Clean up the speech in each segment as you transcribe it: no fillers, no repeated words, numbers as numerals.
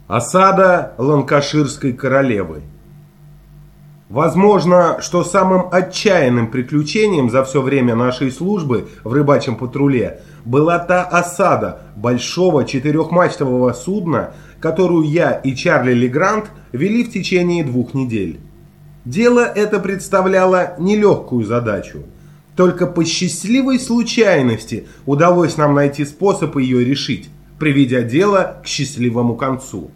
Осада Ланкаширской королевы. Возможно, что самым отчаянным приключением за все время нашей службы в рыбачьем патруле была та осада большого четырехмачтового судна, которую я и Чарли Легрант вели в течение 2 недель. Дело это представляло нелегкую задачу. Только по счастливой случайности удалось нам найти способ ее решить, приведя дело к счастливому концу.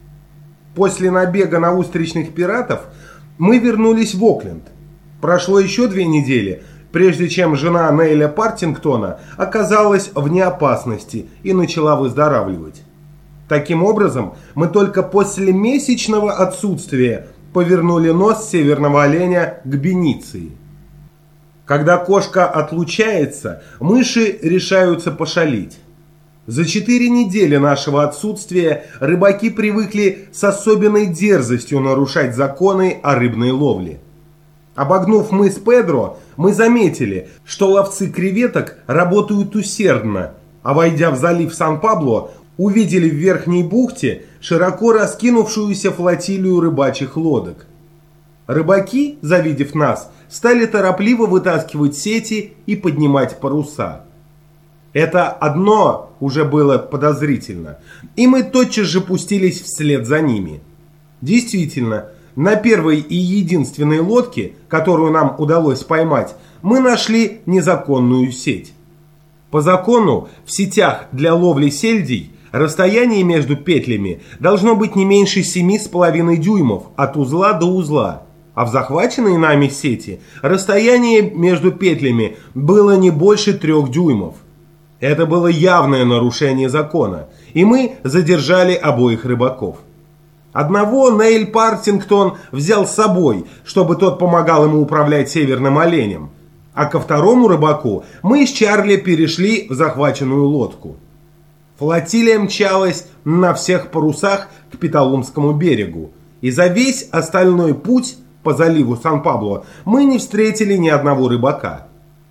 После набега на устричных пиратов мы вернулись в Окленд. Прошло еще 2 недели, прежде чем жена Нейля Партингтона оказалась вне опасности и начала выздоравливать. Таким образом, мы только после месячного отсутствия повернули нос северного оленя к Бениции. Когда кошка отлучается, мыши решаются пошалить. За 4 недели нашего отсутствия рыбаки привыкли с особенной дерзостью нарушать законы о рыбной ловле. Обогнув мыс Педро, мы заметили, что ловцы креветок работают усердно, а войдя в залив Сан-Пабло, увидели в верхней бухте широко раскинувшуюся флотилию рыбачьих лодок. Рыбаки, завидев нас, стали торопливо вытаскивать сети и поднимать паруса. Это одно уже было подозрительно, и мы тотчас же пустились вслед за ними. Действительно, на первой и единственной лодке, которую нам удалось поймать, мы нашли незаконную сеть. По закону, в сетях для ловли сельдей расстояние между петлями должно быть не меньше 7,5 дюймов от узла до узла, а в захваченной нами сети расстояние между петлями было не больше 3 дюймов. Это было явное нарушение закона, и мы задержали обоих рыбаков. Одного Нейль Партингтон взял с собой, чтобы тот помогал ему управлять северным оленем, а ко второму рыбаку мы с Чарли перешли в захваченную лодку. Флотилия мчалась на всех парусах к Петалумскому берегу, и за весь остальной путь по заливу Сан-Пабло мы не встретили ни одного рыбака.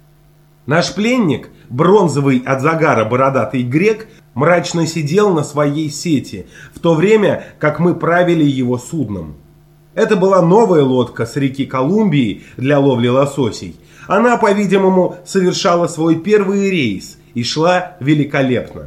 Наш пленник, бронзовый от загара бородатый грек, мрачно сидел на своей сети, в то время как мы правили его судном. Это была новая лодка с реки Колумбии для ловли лососей. Она, по-видимому, совершала свой первый рейс и шла великолепно.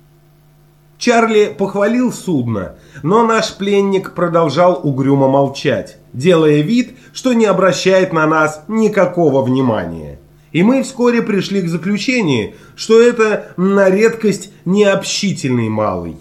Чарли похвалил судно, но наш пленник продолжал угрюмо молчать, делая вид, что не обращает на нас никакого внимания. И мы вскоре пришли к заключению, что это на редкость необщительный малый.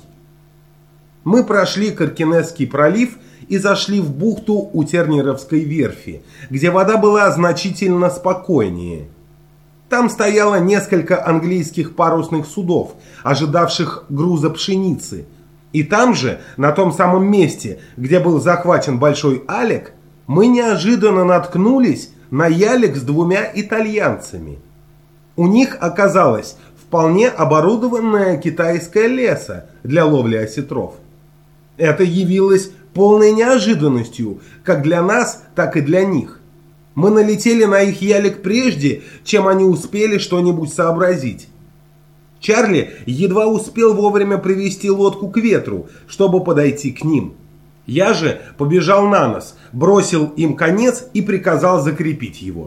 Мы прошли Каркинесский пролив и зашли в бухту у Тернеровской верфи, где вода была значительно спокойнее. Там стояло несколько английских парусных судов, ожидавших груза пшеницы. И там же, на том самом месте, где был захвачен Большой Алек, мы неожиданно наткнулись на ялик с 2 итальянцами. У них оказалась вполне оборудованная китайская леса для ловли осетров. Это явилось полной неожиданностью как для нас, так и для них. Мы налетели на их ялик прежде, чем они успели что-нибудь сообразить. Чарли едва успел вовремя привести лодку к ветру, чтобы подойти к ним. Я же побежал на нос, бросил им конец и приказал закрепить его.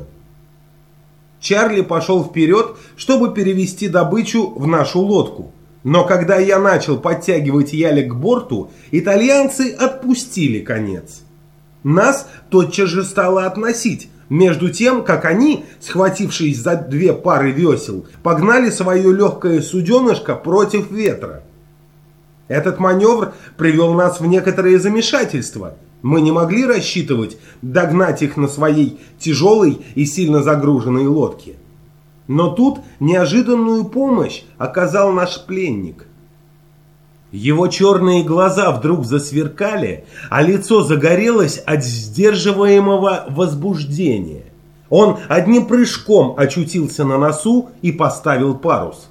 Чарли пошел вперед, чтобы перевести добычу в нашу лодку. Но когда я начал подтягивать ялик к борту, итальянцы отпустили конец. Нас тотчас же стало относить, между тем, как они, схватившись за 2 пары весел, погнали свое легкое суденышко против ветра. Этот маневр привел нас в некоторое замешательство. Мы не могли рассчитывать догнать их на своей тяжелой и сильно загруженной лодке. Но тут неожиданную помощь оказал наш пленник. Его черные глаза вдруг засверкали, а лицо загорелось от сдерживаемого возбуждения. Он одним прыжком очутился на носу и поставил парус.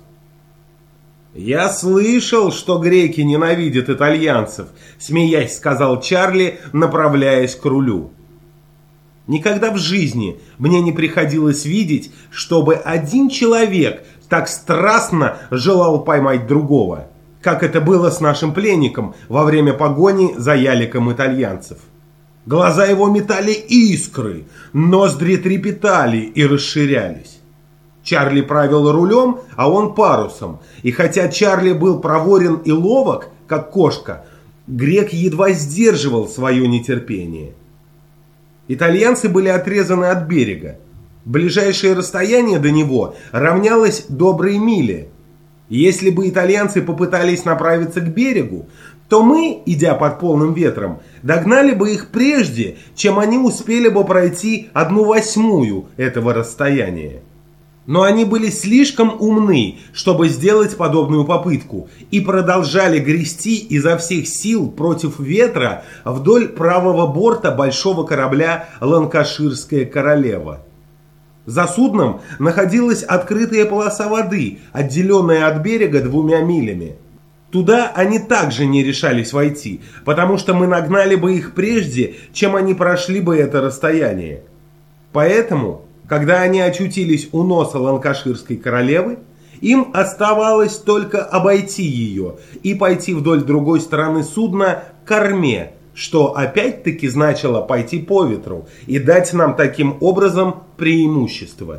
«Я слышал, что греки ненавидят итальянцев», — смеясь сказал Чарли, направляясь к рулю. Никогда в жизни мне не приходилось видеть, чтобы один человек так страстно желал поймать другого. как это было с нашим пленником во время погони за яликом итальянцев. Глаза его метали искры, ноздри трепетали и расширялись. Чарли правил рулем, а он парусом, и хотя Чарли был проворен и ловок, как кошка, грек едва сдерживал свое нетерпение. Итальянцы были отрезаны от берега. Ближайшее расстояние до него равнялось доброй миле. Если бы итальянцы попытались направиться к берегу, то мы, идя под полным ветром, догнали бы их прежде, чем они успели бы пройти 1/8 этого расстояния. Но они были слишком умны, чтобы сделать подобную попытку, и продолжали грести изо всех сил против ветра вдоль правого борта большого корабля «Ланкаширская королева». За судном находилась открытая полоса воды, отделенная от берега 2 милями. Туда они также не решались войти, потому что мы нагнали бы их прежде, чем они прошли бы это расстояние. Поэтому, когда они очутились у носа Ланкаширской королевы, им оставалось только обойти ее и пойти вдоль другой стороны судна к корме, что опять-таки значило пойти по ветру и дать нам таким образом преимущество.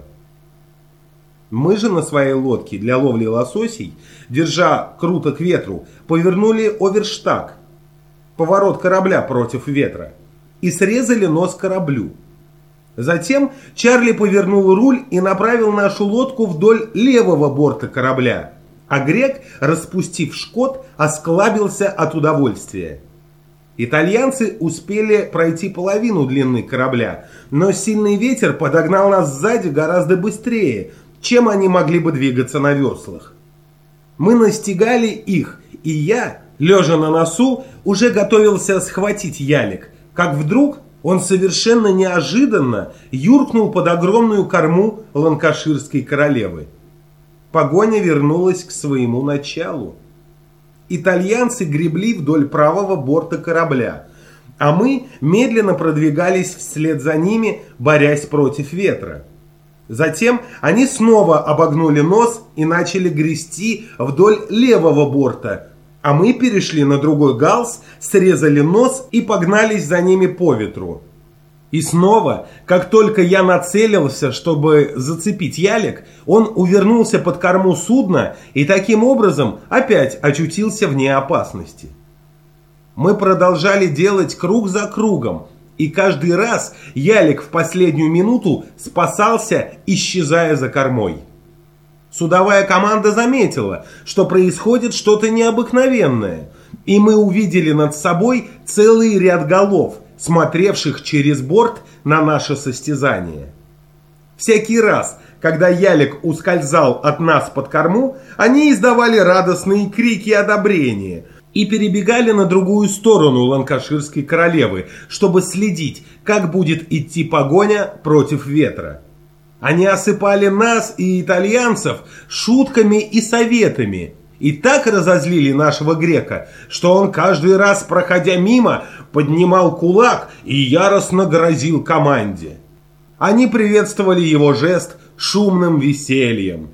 Мы же на своей лодке для ловли лососей, держа круто к ветру, повернули оверштаг, поворот корабля против ветра, и срезали нос кораблю. Затем Чарли повернул руль и направил нашу лодку вдоль левого борта корабля, а грек, распустив шкот, осклабился от удовольствия. Итальянцы успели пройти половину длины корабля, но сильный ветер подогнал нас сзади гораздо быстрее, чем они могли бы двигаться на веслах. Мы настигали их, и я, лежа на носу, уже готовился схватить ялик, как вдруг он совершенно неожиданно юркнул под огромную корму Ланкаширской королевы. Погоня вернулась к своему началу. Итальянцы гребли вдоль правого борта корабля, а мы медленно продвигались вслед за ними, борясь против ветра. Затем они снова обогнули нос и начали грести вдоль левого борта, а мы перешли на другой галс, срезали нос и погнались за ними по ветру. И снова, как только я нацелился, чтобы зацепить ялик, он увернулся под корму судна и таким образом опять очутился вне опасности. Мы продолжали делать круг за кругом, и каждый раз ялик в последнюю минуту спасался, исчезая за кормой. Судовая команда заметила, что происходит что-то необыкновенное, и мы увидели над собой целый ряд голов, смотревших через борт на наше состязание. Всякий раз, когда ялик ускользал от нас под корму, они издавали радостные крики одобрения и перебегали на другую сторону Ланкаширской королевы, чтобы следить, как будет идти погоня против ветра. Они осыпали нас и итальянцев шутками и советами, и так разозлили нашего грека, что он каждый раз, проходя мимо, поднимал кулак и яростно грозил команде. Они приветствовали его жест шумным весельем.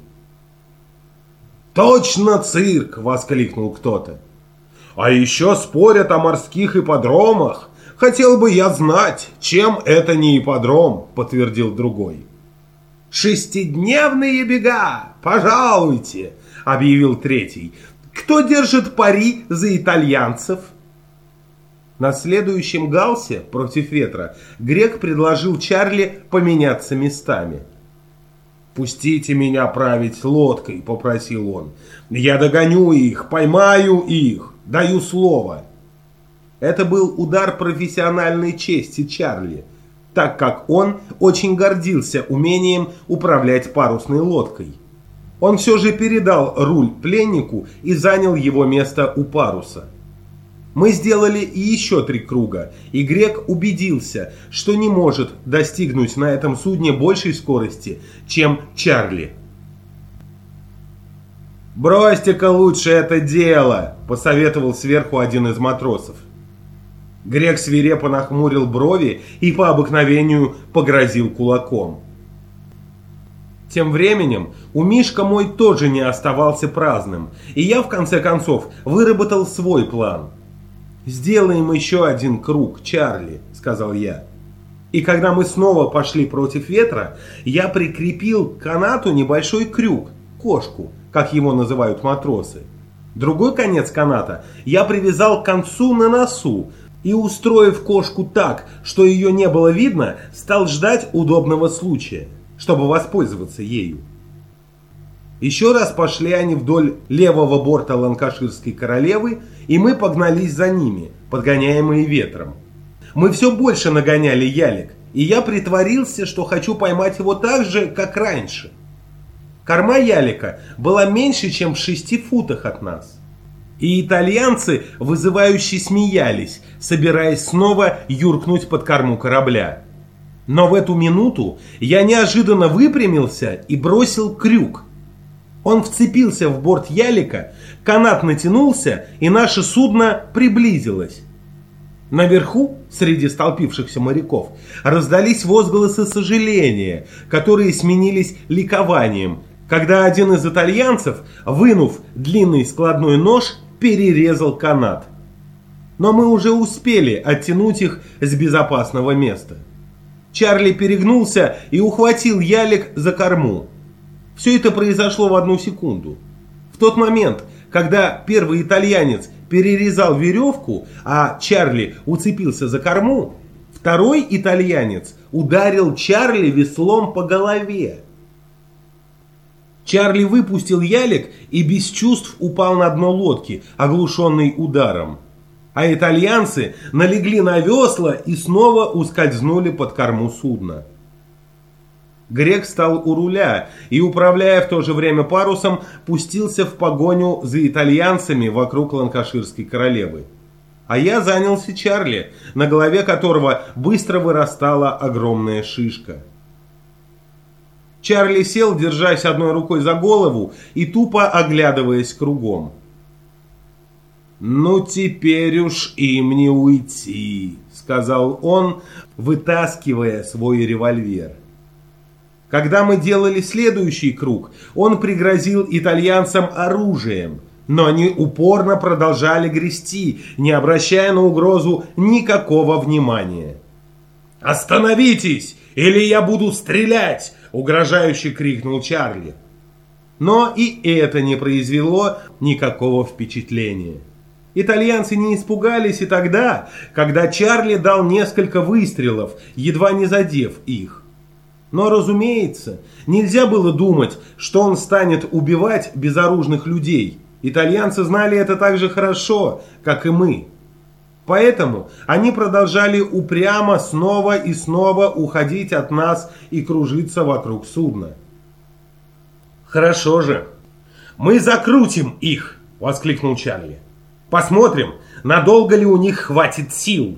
«Точно цирк!» — воскликнул кто-то. «А еще спорят о морских ипподромах. Хотел бы я знать, чем это не ипподром», — подтвердил другой. «Шестидневные бега! Пожалуйте!» — объявил третий. «Кто держит пари за итальянцев?» На следующем галсе против ветра грек предложил Чарли поменяться местами. «Пустите меня править лодкой», — попросил он. «Я догоню их, поймаю их, даю слово». Это был удар профессиональной чести Чарли, так как он очень гордился умением управлять парусной лодкой. Он все же передал руль пленнику и занял его место у паруса. Мы сделали еще 3 круга, и грек убедился, что не может достигнуть на этом судне большей скорости, чем Чарли. «Бросьте-ка лучше это дело», — посоветовал сверху один из матросов. Грек свирепо нахмурил брови и по обыкновению погрозил кулаком. Тем временем умишка мой тоже не оставался праздным, и я в конце концов выработал свой план. «Сделаем еще один круг, Чарли», — сказал я. И когда мы снова пошли против ветра, я прикрепил к канату небольшой крюк, кошку, как его называют матросы. Другой конец каната я привязал к концу на носу и, устроив кошку так, что ее не было видно, стал ждать удобного случая, чтобы воспользоваться ею. Еще раз пошли они вдоль левого борта Ланкаширской королевы, и мы погнались за ними, подгоняемые ветром. Мы все больше нагоняли ялик, и я притворился, что хочу поймать его так же, как раньше. Корма ялика была меньше, чем в 6 футах от нас. И итальянцы вызывающе смеялись, собираясь снова юркнуть под корму корабля. Но в эту минуту я неожиданно выпрямился и бросил крюк. Он вцепился в борт ялика, канат натянулся, и наше судно приблизилось. Наверху, среди столпившихся моряков, раздались возгласы сожаления, которые сменились ликованием, когда один из итальянцев, вынув длинный складной нож, перерезал канат. Но мы уже успели оттянуть их с безопасного места. Чарли перегнулся и ухватил ялик за корму. Все это произошло в 1 секунду. В тот момент, когда первый итальянец перерезал веревку, а Чарли уцепился за корму, второй итальянец ударил Чарли веслом по голове. Чарли выпустил ялик и без чувств упал на дно лодки, оглушенный ударом. А итальянцы налегли на весла и снова ускользнули под корму судна. Грек стал у руля и, управляя в то же время парусом, пустился в погоню за итальянцами вокруг Ланкаширской королевы. А я занялся Чарли, на голове которого быстро вырастала огромная шишка. Чарли сел, держась одной рукой за голову и тупо оглядываясь кругом. «Ну теперь уж им не уйти», — сказал он, вытаскивая свой револьвер. Когда мы делали следующий круг, он пригрозил итальянцам оружием, но они упорно продолжали грести, не обращая на угрозу никакого внимания. «Остановитесь, или я буду стрелять!» — угрожающе крикнул Чарли. Но и это не произвело никакого впечатления. Итальянцы не испугались и тогда, когда Чарли дал несколько выстрелов, едва не задев их. Но, разумеется, нельзя было думать, что он станет убивать безоружных людей. Итальянцы знали это так же хорошо, как и мы. Поэтому они продолжали упрямо снова и снова уходить от нас и кружиться вокруг судна. «Хорошо же, мы закрутим их!» — воскликнул Чарли. «Посмотрим, надолго ли у них хватит сил!»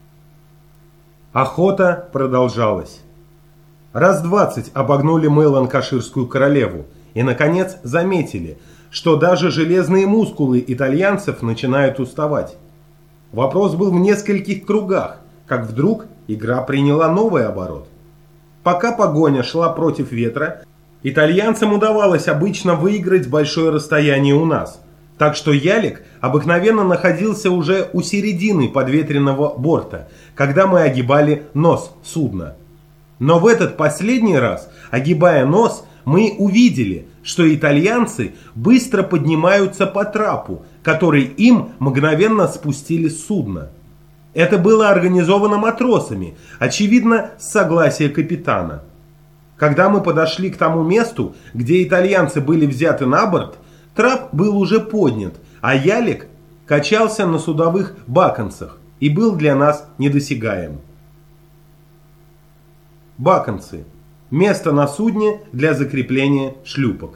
Охота продолжалась. Раз 20 обогнули мы Ланкаширскую королеву и, наконец, заметили, что даже железные мускулы итальянцев начинают уставать. Вопрос был в нескольких кругах, как вдруг игра приняла новый оборот. Пока погоня шла против ветра, итальянцам удавалось обычно выиграть большое расстояние у нас, так что ялик обыкновенно находился уже у середины подветренного борта, когда мы огибали нос судна. Но в этот последний раз, огибая нос, мы увидели, что итальянцы быстро поднимаются по трапу, который им мгновенно спустили с судна. Это было организовано матросами, очевидно, с согласия капитана. Когда мы подошли к тому месту, где итальянцы были взяты на борт, трап был уже поднят, а ялик качался на судовых баконцах и был для нас недосягаем. Баконцы – место на судне для закрепления шлюпок.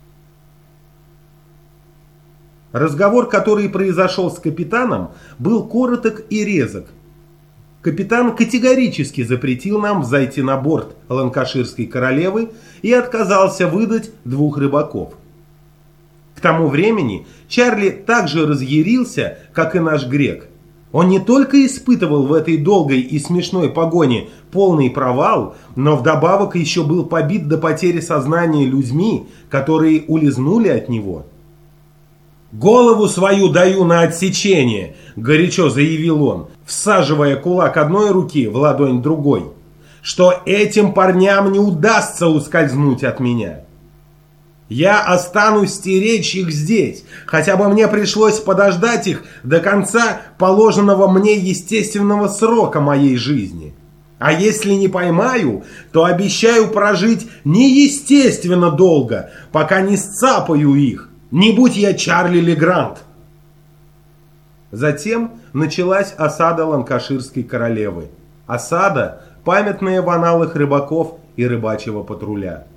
Разговор, который произошел с капитаном, был короток и резок. Капитан категорически запретил нам взойти на борт Ланкаширской королевы и отказался выдать 2 рыбаков. К тому времени Чарли так же разъярился, как и наш грек. Он не только испытывал в этой долгой и смешной погоне полный провал, но вдобавок еще был побит до потери сознания людьми, которые улизнули от него. «Голову свою даю на отсечение», — горячо заявил он, всаживая кулак одной руки в ладонь другой, «что этим парням не удастся ускользнуть от меня. Я останусь стеречь их здесь, хотя бы мне пришлось подождать их до конца положенного мне естественного срока моей жизни. А если не поймаю, то обещаю прожить неестественно долго, пока не сцапаю их. Не будь я Чарли Легранд». Затем началась осада Ланкаширской королевы. Осада, памятная в аналах рыбаков и рыбачьего патруля.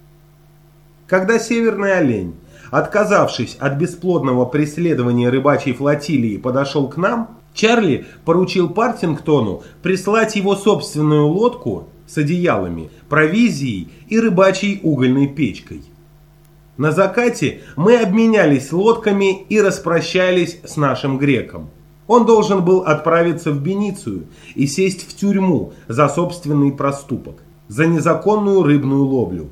Когда Северный олень, отказавшись от бесплодного преследования рыбачьей флотилии, подошел к нам, Чарли поручил Партингтону прислать его собственную лодку с одеялами, провизией и рыбачьей угольной печкой. На закате мы обменялись лодками и распрощались с нашим греком. Он должен был отправиться в Беницию и сесть в тюрьму за собственный проступок, за незаконную рыбную ловлю.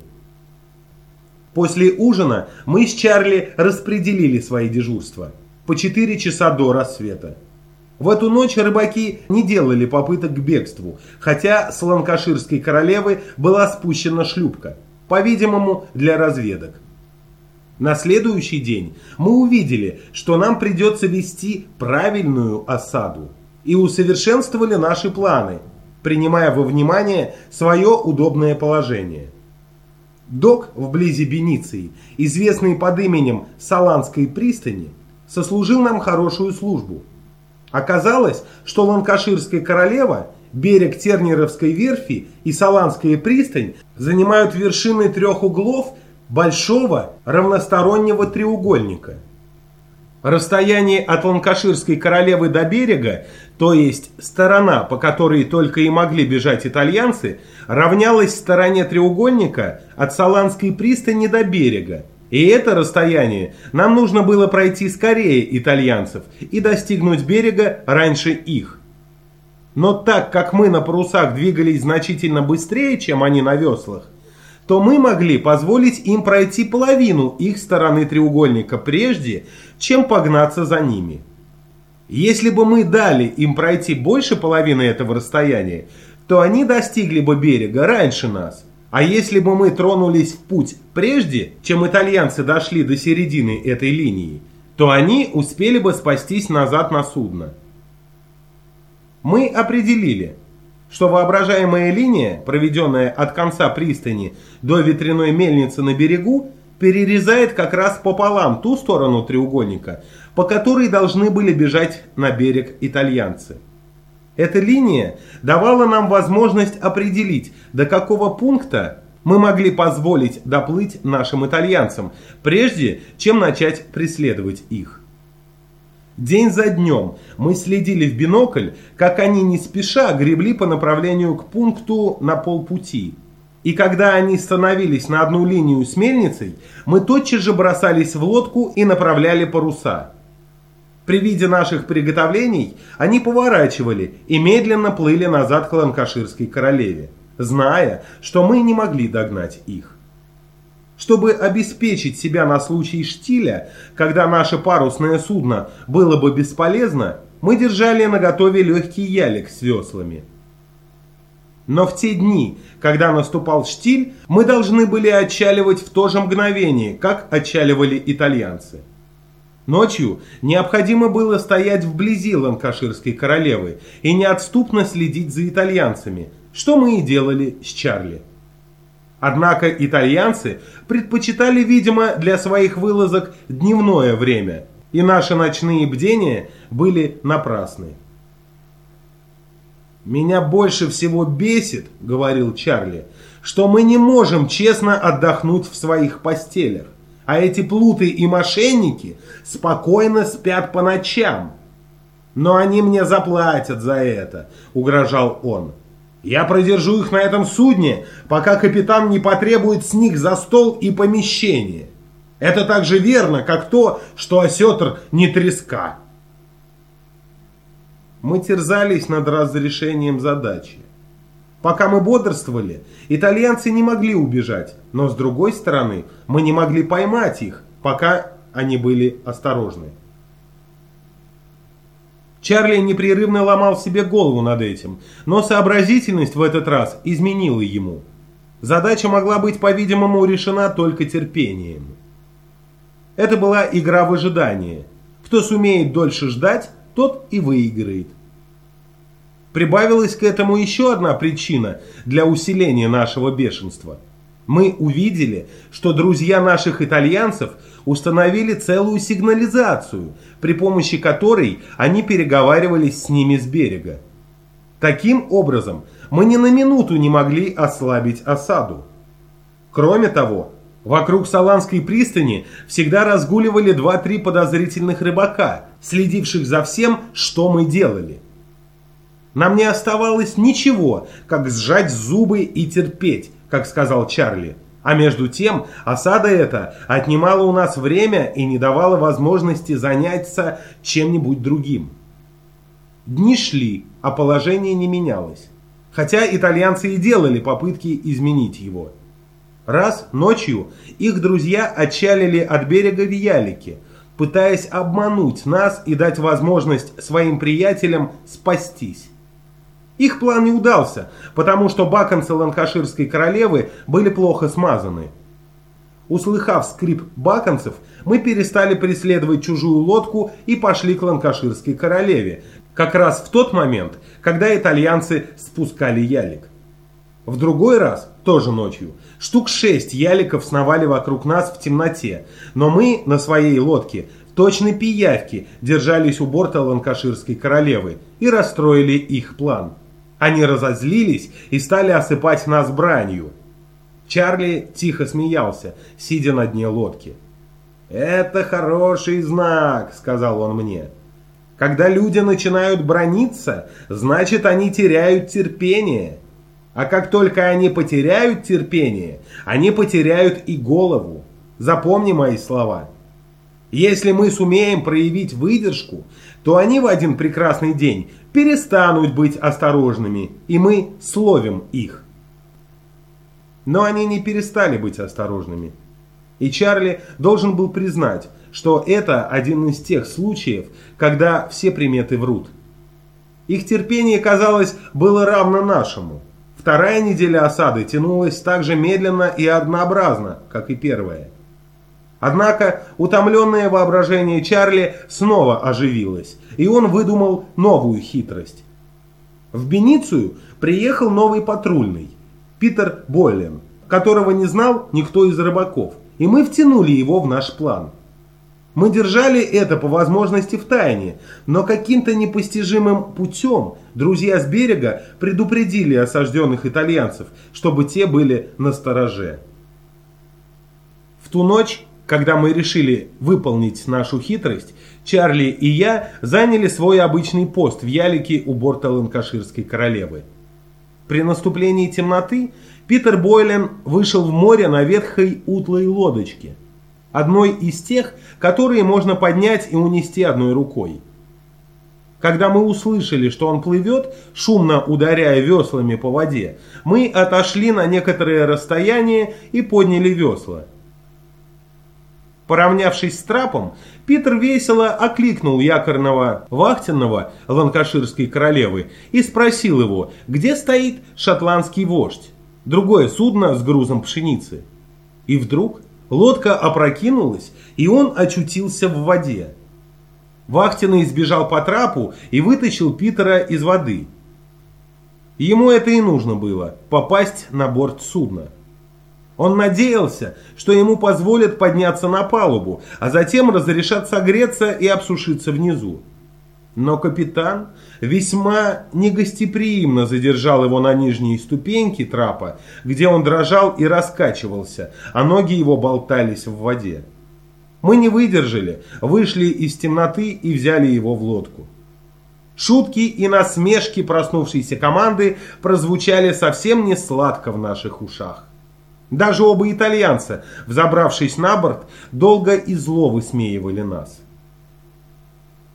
После ужина мы с Чарли распределили свои дежурства по 4 часа до рассвета. В эту ночь рыбаки не делали попыток к бегству, хотя с Ланкаширской королевы была спущена шлюпка, по-видимому, для разведок. На следующий день мы увидели, что нам придется вести правильную осаду, и усовершенствовали наши планы, принимая во внимание свое удобное положение. Док вблизи Бениции, известный под именем Саланской пристани, сослужил нам хорошую службу. Оказалось, что Ланкаширская королева, берег Тернеровской верфи и Саланская пристань занимают вершины 3 углов большого равностороннего треугольника. Расстояние от Ланкаширской королевы до берега, то есть сторона, по которой только и могли бежать итальянцы, равнялось стороне треугольника от Саланской пристани до берега. И это расстояние нам нужно было пройти скорее итальянцев и достигнуть берега раньше их. Но так как мы на парусах двигались значительно быстрее, чем они на веслах, то мы могли позволить им пройти половину их стороны треугольника прежде, чем погнаться за ними. Если бы мы дали им пройти больше половины этого расстояния, то они достигли бы берега раньше нас. А если бы мы тронулись в путь прежде, чем итальянцы дошли до середины этой линии, то они успели бы спастись назад на судно. Мы определили, что воображаемая линия, проведенная от конца пристани до ветряной мельницы на берегу, перерезает как раз пополам ту сторону треугольника, по которой должны были бежать на берег итальянцы. Эта линия давала нам возможность определить, до какого пункта мы могли позволить доплыть нашим итальянцам, прежде чем начать преследовать их. День за днем мы следили в бинокль, как они не спеша гребли по направлению к пункту на полпути. И когда они становились на одну линию с мельницей, мы тотчас же бросались в лодку и направляли паруса. При виде наших приготовлений они поворачивали и медленно плыли назад к Ланкаширской королеве, зная, что мы не могли догнать их. Чтобы обеспечить себя на случай штиля, когда наше парусное судно было бы бесполезно, мы держали наготове легкий ялик с веслами. Но в те дни, когда наступал штиль, мы должны были отчаливать в то же мгновение, как отчаливали итальянцы. Ночью необходимо было стоять вблизи Ланкаширской королевы и неотступно следить за итальянцами, что мы и делали с Чарли. Однако итальянцы предпочитали, видимо, для своих вылазок дневное время, и наши ночные бдения были напрасны. «Меня больше всего бесит, — говорил Чарли, — что мы не можем честно отдохнуть в своих постелях, а эти плуты и мошенники спокойно спят по ночам. Но они мне заплатят за это, — угрожал он. Я продержу их на этом судне, пока капитан не потребует с них за стол и помещение. Это так же верно, как то, что осетр не треска». мы терзались над разрешением задачи. Пока мы бодрствовали, итальянцы не могли убежать, но с другой стороны, мы не могли поймать их, пока они были осторожны. Чарли непрерывно ломал себе голову над этим, но сообразительность в этот раз изменила ему. Задача могла быть, по-видимому, решена только терпением. Это была игра в ожидании. Кто сумеет дольше ждать, тот и выиграет. Прибавилась к этому еще одна причина для усиления нашего бешенства. Мы увидели, что друзья наших итальянцев установили целую сигнализацию, при помощи которой они переговаривались с ними с берега. Таким образом, мы ни на минуту не могли ослабить осаду. Кроме того, вокруг Саланской пристани всегда разгуливали 2-3 подозрительных рыбака, следивших за всем, что мы делали. Нам не оставалось ничего, как сжать зубы и терпеть, как сказал Чарли. А между тем, осада эта отнимала у нас время и не давала возможности заняться чем-нибудь другим. Дни шли, а положение не менялось. Хотя итальянцы и делали попытки изменить его. Раз ночью их друзья отчалили от берега в ялике, пытаясь обмануть нас и дать возможность своим приятелям спастись. Их план не удался, потому что баконцы ланкаширской королевы были плохо смазаны. Услыхав скрип баконцев, мы перестали преследовать чужую лодку и пошли к ланкаширской королеве, как раз в тот момент, когда итальянцы спускали ялик. В другой раз, тоже ночью, штук 6 яликов сновали вокруг нас в темноте, но мы на своей лодке в точной пиявке держались у борта ланкаширской королевы и расстроили их план. Они разозлились и стали осыпать нас бранью. Чарли тихо смеялся, сидя на дне лодки. «Это хороший знак», — сказал он мне. «Когда люди начинают браниться, значит, они теряют терпение. А как только они потеряют терпение, они потеряют и голову. Запомни мои слова. Если мы сумеем проявить выдержку, то они в один прекрасный день перестанут быть осторожными, и мы словим их». Но они не перестали быть осторожными. И Чарли должен был признать, что это один из тех случаев, когда все приметы врут. Их терпение, казалось, было равно нашему. Вторая неделя осады тянулась так же медленно и однообразно, как и первая. Однако утомленное воображение Чарли снова оживилось, и он выдумал новую хитрость. В Беницию приехал новый патрульный, Питер Бойлен, которого не знал никто из рыбаков, и мы втянули его в наш план. Мы держали это по возможности в тайне, но каким-то непостижимым путем друзья с берега предупредили осажденных итальянцев, чтобы те были настороже. В ту ночь, когда мы решили выполнить нашу хитрость, Чарли и я заняли свой обычный пост в ялике у борта ланкаширской королевы. При наступлении темноты Питер Бойлен вышел в море на ветхой утлой лодочке, одной из тех, которые можно поднять и унести одной рукой. Когда мы услышали, что он плывет, шумно ударяя веслами по воде, мы отошли на некоторое расстояние и подняли весла. Поравнявшись с трапом, Питер весело окликнул якорного вахтенного ланкаширской королевы и спросил его, где стоит шотландский вождь, другое судно с грузом пшеницы. И вдруг лодка опрокинулась, и он очутился в воде. Вахтенный сбежал по трапу и вытащил Питера из воды. Ему это и нужно было – попасть на борт судна. Он надеялся, что ему позволят подняться на палубу, а затем разрешат согреться и обсушиться внизу. Но капитан весьма негостеприимно задержал его на нижней ступеньке трапа, где он дрожал и раскачивался, а ноги его болтались в воде. Мы не выдержали, вышли из темноты и взяли его в лодку. Шутки и насмешки проснувшейся команды прозвучали совсем не сладко в наших ушах. Даже оба итальянца, взобравшись на борт, долго и зло высмеивали нас.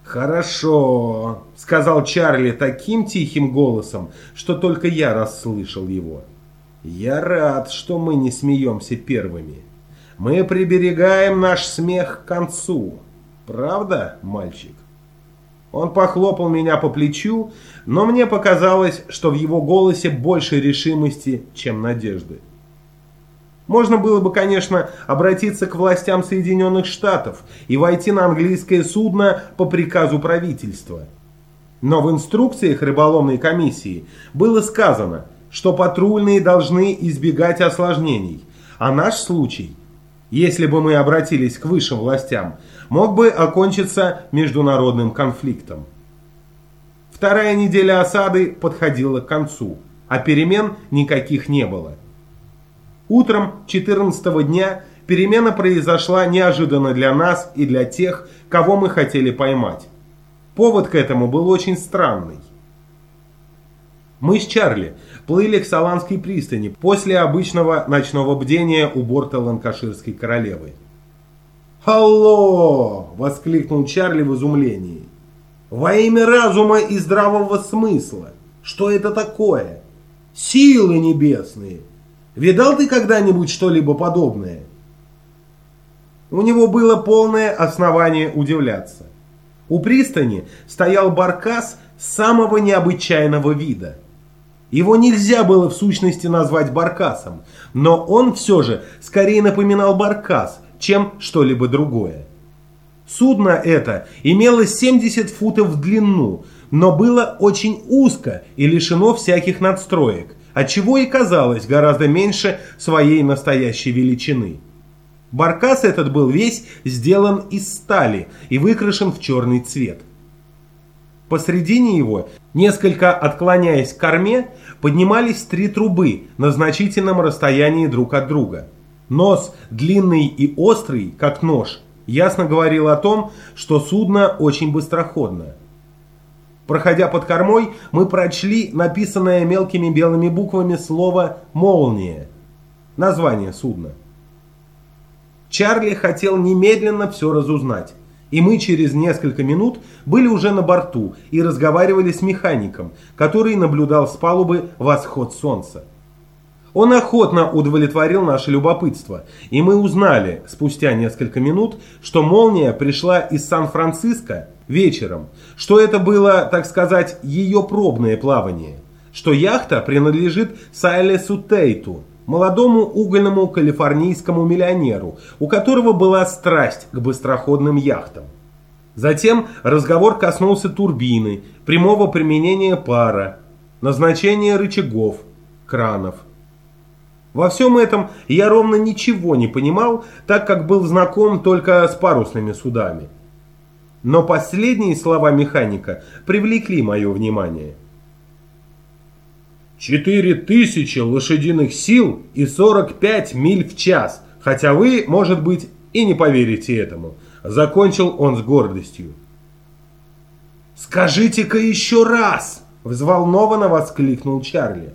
«Хорошо», — сказал Чарли таким тихим голосом, что только я расслышал его. «Я рад, что мы не смеемся первыми. Мы приберегаем наш смех к концу. Правда, мальчик?» Он похлопал меня по плечу, но мне показалось, что в его голосе больше решимости, чем надежды. Можно было бы, конечно, обратиться к властям Соединенных Штатов и войти на английское судно по приказу правительства. Но в инструкциях рыболовной комиссии было сказано, что патрульные должны избегать осложнений, а наш случай, если бы мы обратились к высшим властям, мог бы окончиться международным конфликтом. Вторая неделя осады подходила к концу, а перемен никаких не было. Утром 14-го дня перемена произошла неожиданно для нас и для тех, кого мы хотели поймать. Повод к этому был очень странный. Мы с Чарли плыли к Соланской пристани после обычного ночного бдения у борта Ланкаширской королевы. «Алло!» — воскликнул Чарли в изумлении. «Во имя разума и здравого смысла! Что это такое? Силы небесные! Видал ты когда-нибудь что-либо подобное?» У него было полное основание удивляться. У пристани стоял баркас самого необычайного вида. Его нельзя было в сущности назвать баркасом, но он все же скорее напоминал баркас, чем что-либо другое. Судно это имело 70 футов в длину, но было очень узко и лишено всяких надстроек, отчего и казалось гораздо меньше своей настоящей величины. Баркас этот был весь сделан из стали и выкрашен в черный цвет. Посредине его, несколько отклоняясь к корме, поднимались 3 трубы на значительном расстоянии друг от друга. Нос, длинный и острый, как нож, ясно говорил о том, что судно очень быстроходно. Проходя под кормой, мы прочли написанное мелкими белыми буквами слово «молния» — название судна. Чарли хотел немедленно все разузнать, и мы через несколько минут были уже на борту и разговаривали с механиком, который наблюдал с палубы восход солнца. Он охотно удовлетворил наше любопытство, и мы узнали спустя несколько минут, что «Молния» пришла из Сан-Франциско вечером, что это было, так сказать, ее пробное плавание, что яхта принадлежит Сайлесу Тейту, молодому угольному калифорнийскому миллионеру, у которого была страсть к быстроходным яхтам. Затем разговор коснулся турбины, прямого применения пара, назначения рычагов, кранов. Во всем этом я ровно ничего не понимал, так как был знаком только с парусными судами. Но последние слова механика привлекли мое внимание. 4000 лошадиных сил и 45 миль в час, хотя вы, может быть, и не поверите этому, закончил он с гордостью. «Скажите-ка еще раз!» — взволнованно воскликнул Чарли.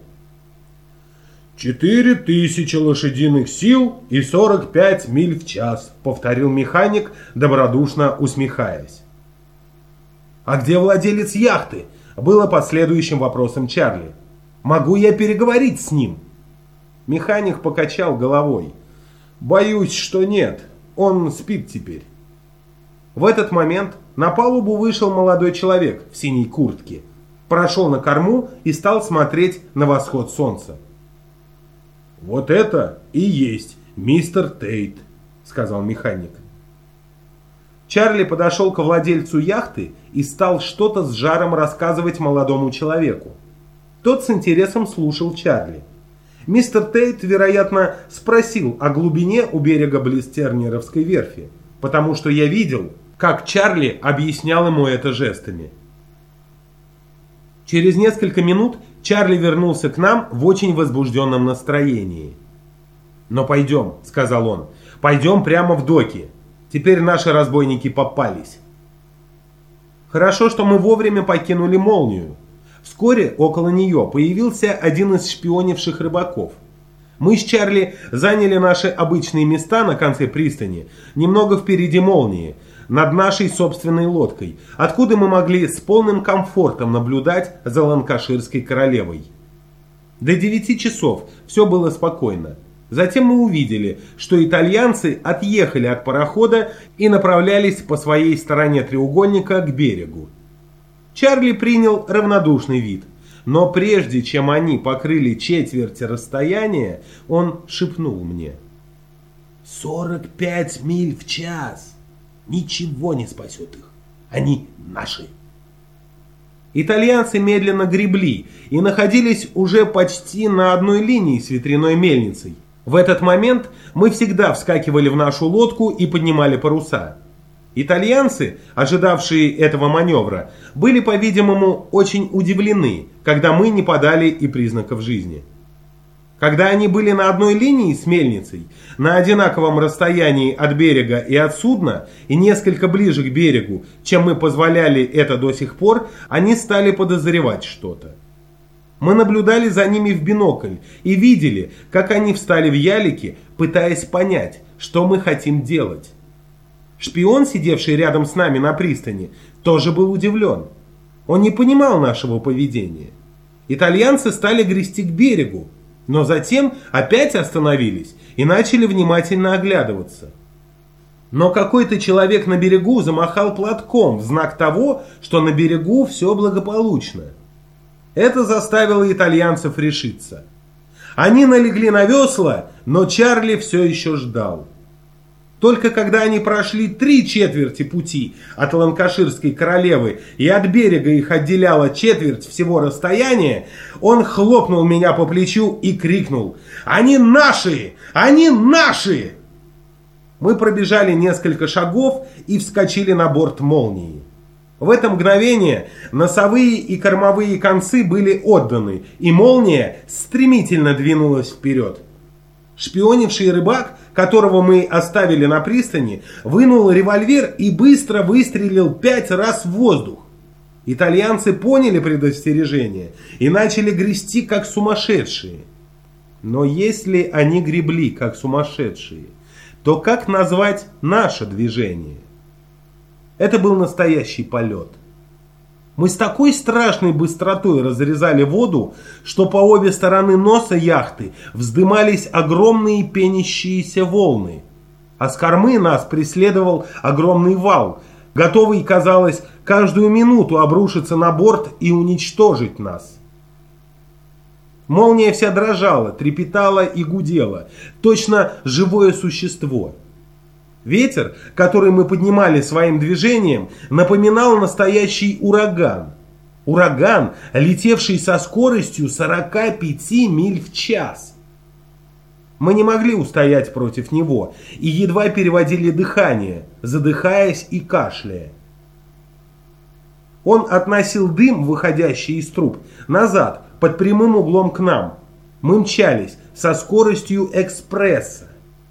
4000 лошадиных сил и 45 миль в час, повторил механик, добродушно усмехаясь. «А где владелец яхты?» — было последующим вопросом Чарли. «Могу я переговорить с ним?» Механик покачал головой. «Боюсь, что нет. Он спит теперь». В этот момент на палубу вышел молодой человек в синей куртке, прошел на корму и стал смотреть на восход солнца. «Вот это и есть мистер Тейт», — сказал механик. Чарли подошел к владельцу яхты и стал что-то с жаром рассказывать молодому человеку. Тот с интересом слушал Чарли. Мистер Тейт, вероятно, спросил о глубине у берега близ Тернеровской верфи, потому что я видел, как Чарли объяснял ему это жестами. Через несколько минут Чарли вернулся к нам в очень возбужденном настроении. «Но пойдем», — сказал он, — «пойдем прямо в доки. Теперь наши разбойники попались». Хорошо, что мы вовремя покинули «Молнию». Вскоре около нее появился один из шпионивших рыбаков. Мы с Чарли заняли наши обычные места на конце пристани, немного впереди «Молнии», над нашей собственной лодкой, откуда мы могли с полным комфортом наблюдать за Ланкаширской королевой. До 9 часов все было спокойно. Затем мы увидели, что итальянцы отъехали от парохода и направлялись по своей стороне треугольника к берегу. Чарли принял равнодушный вид, но прежде чем они покрыли четверть расстояния, он шепнул мне: 45 миль в час. Ничего не спасет их. Они наши. Итальянцы медленно гребли и находились уже почти на одной линии с ветряной мельницей. В этот момент мы всегда вскакивали в нашу лодку и поднимали паруса. Итальянцы, ожидавшие этого маневра, были, по-видимому, очень удивлены, когда мы не подали и признаков жизни. Когда они были на одной линии с мельницей, на одинаковом расстоянии от берега и от судна, и несколько ближе к берегу, чем мы позволяли это до сих пор, они стали подозревать что-то. Мы наблюдали за ними в бинокль и видели, как они встали в ялики, пытаясь понять, что мы хотим делать. Шпион, сидевший рядом с нами на пристани, тоже был удивлен. Он не понимал нашего поведения. Итальянцы стали грести к берегу, но затем опять остановились и начали внимательно оглядываться. Но какой-то человек на берегу замахал платком в знак того, что на берегу все благополучно. Это заставило итальянцев решиться. Они налегли на весла, но Чарли все еще ждал. Только когда они прошли 3/4 пути от Ланкаширской королевы и от берега их отделяла четверть всего расстояния, он хлопнул меня по плечу и крикнул: «Они наши! Они наши!» Мы пробежали несколько шагов и вскочили на борт «Молнии». В это мгновение носовые и кормовые концы были отданы, и «Молния» стремительно двинулась вперед. Шпионивший рыбак, которого мы оставили на пристани, вынул револьвер и быстро выстрелил 5 раз в воздух. Итальянцы поняли предостережение и начали грести как сумасшедшие. Но если они гребли как сумасшедшие, то как назвать наше движение? Это был настоящий полет. Мы с такой страшной быстротой разрезали воду, что по обе стороны носа яхты вздымались огромные пенящиеся волны, а с кормы нас преследовал огромный вал, готовый, казалось, каждую минуту обрушиться на борт и уничтожить нас. Молния вся дрожала, трепетала и гудела, точно живое существо. Ветер, который мы поднимали своим движением, напоминал настоящий ураган. Ураган, летевший со скоростью 45 миль в час. Мы не могли устоять против него и едва переводили дыхание, задыхаясь и кашляя. Он относил дым, выходящий из труб, назад, под прямым углом к нам. Мы мчались со скоростью экспресса.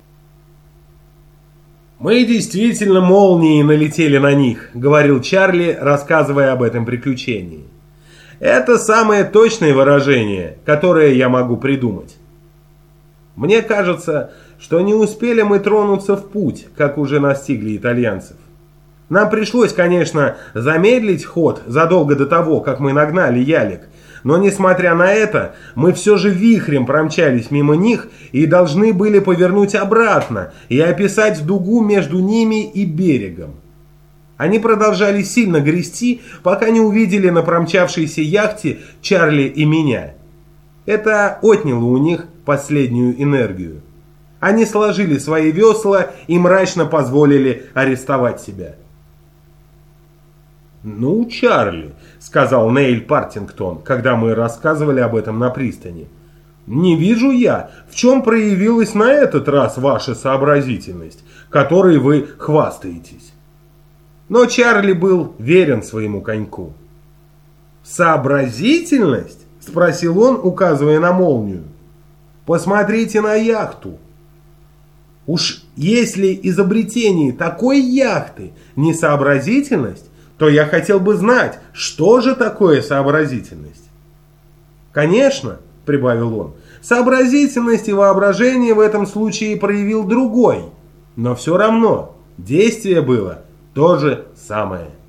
«Мы действительно молнией налетели на них», — говорил Чарли, рассказывая об этом приключении. «Это самое точное выражение, которое я могу придумать. Мне кажется, что не успели мы тронуться в путь, как уже настигли итальянцев. Нам пришлось, конечно, замедлить ход задолго до того, как мы нагнали ялик, но, несмотря на это, мы все же вихрем промчались мимо них и должны были повернуть обратно и описать дугу между ними и берегом. Они продолжали сильно грести, пока не увидели на промчавшейся яхте Чарли и меня. Это отняло у них последнюю энергию. Они сложили свои весла и мрачно позволили арестовать себя. «Ну, Чарли», — сказал Нейл Партингтон, когда мы рассказывали об этом на пристани, — «не вижу я, в чем проявилась на этот раз ваша сообразительность, которой вы хвастаетесь». Но Чарли был верен своему коньку. «Сообразительность?» — спросил он, указывая на молнию. «Посмотрите на яхту. Уж если изобретение такой яхты не сообразительность, то я хотел бы знать, что же такое сообразительность». «Конечно», — прибавил он, — «сообразительность и воображение в этом случае проявил другой, но все равно действие было То же самое.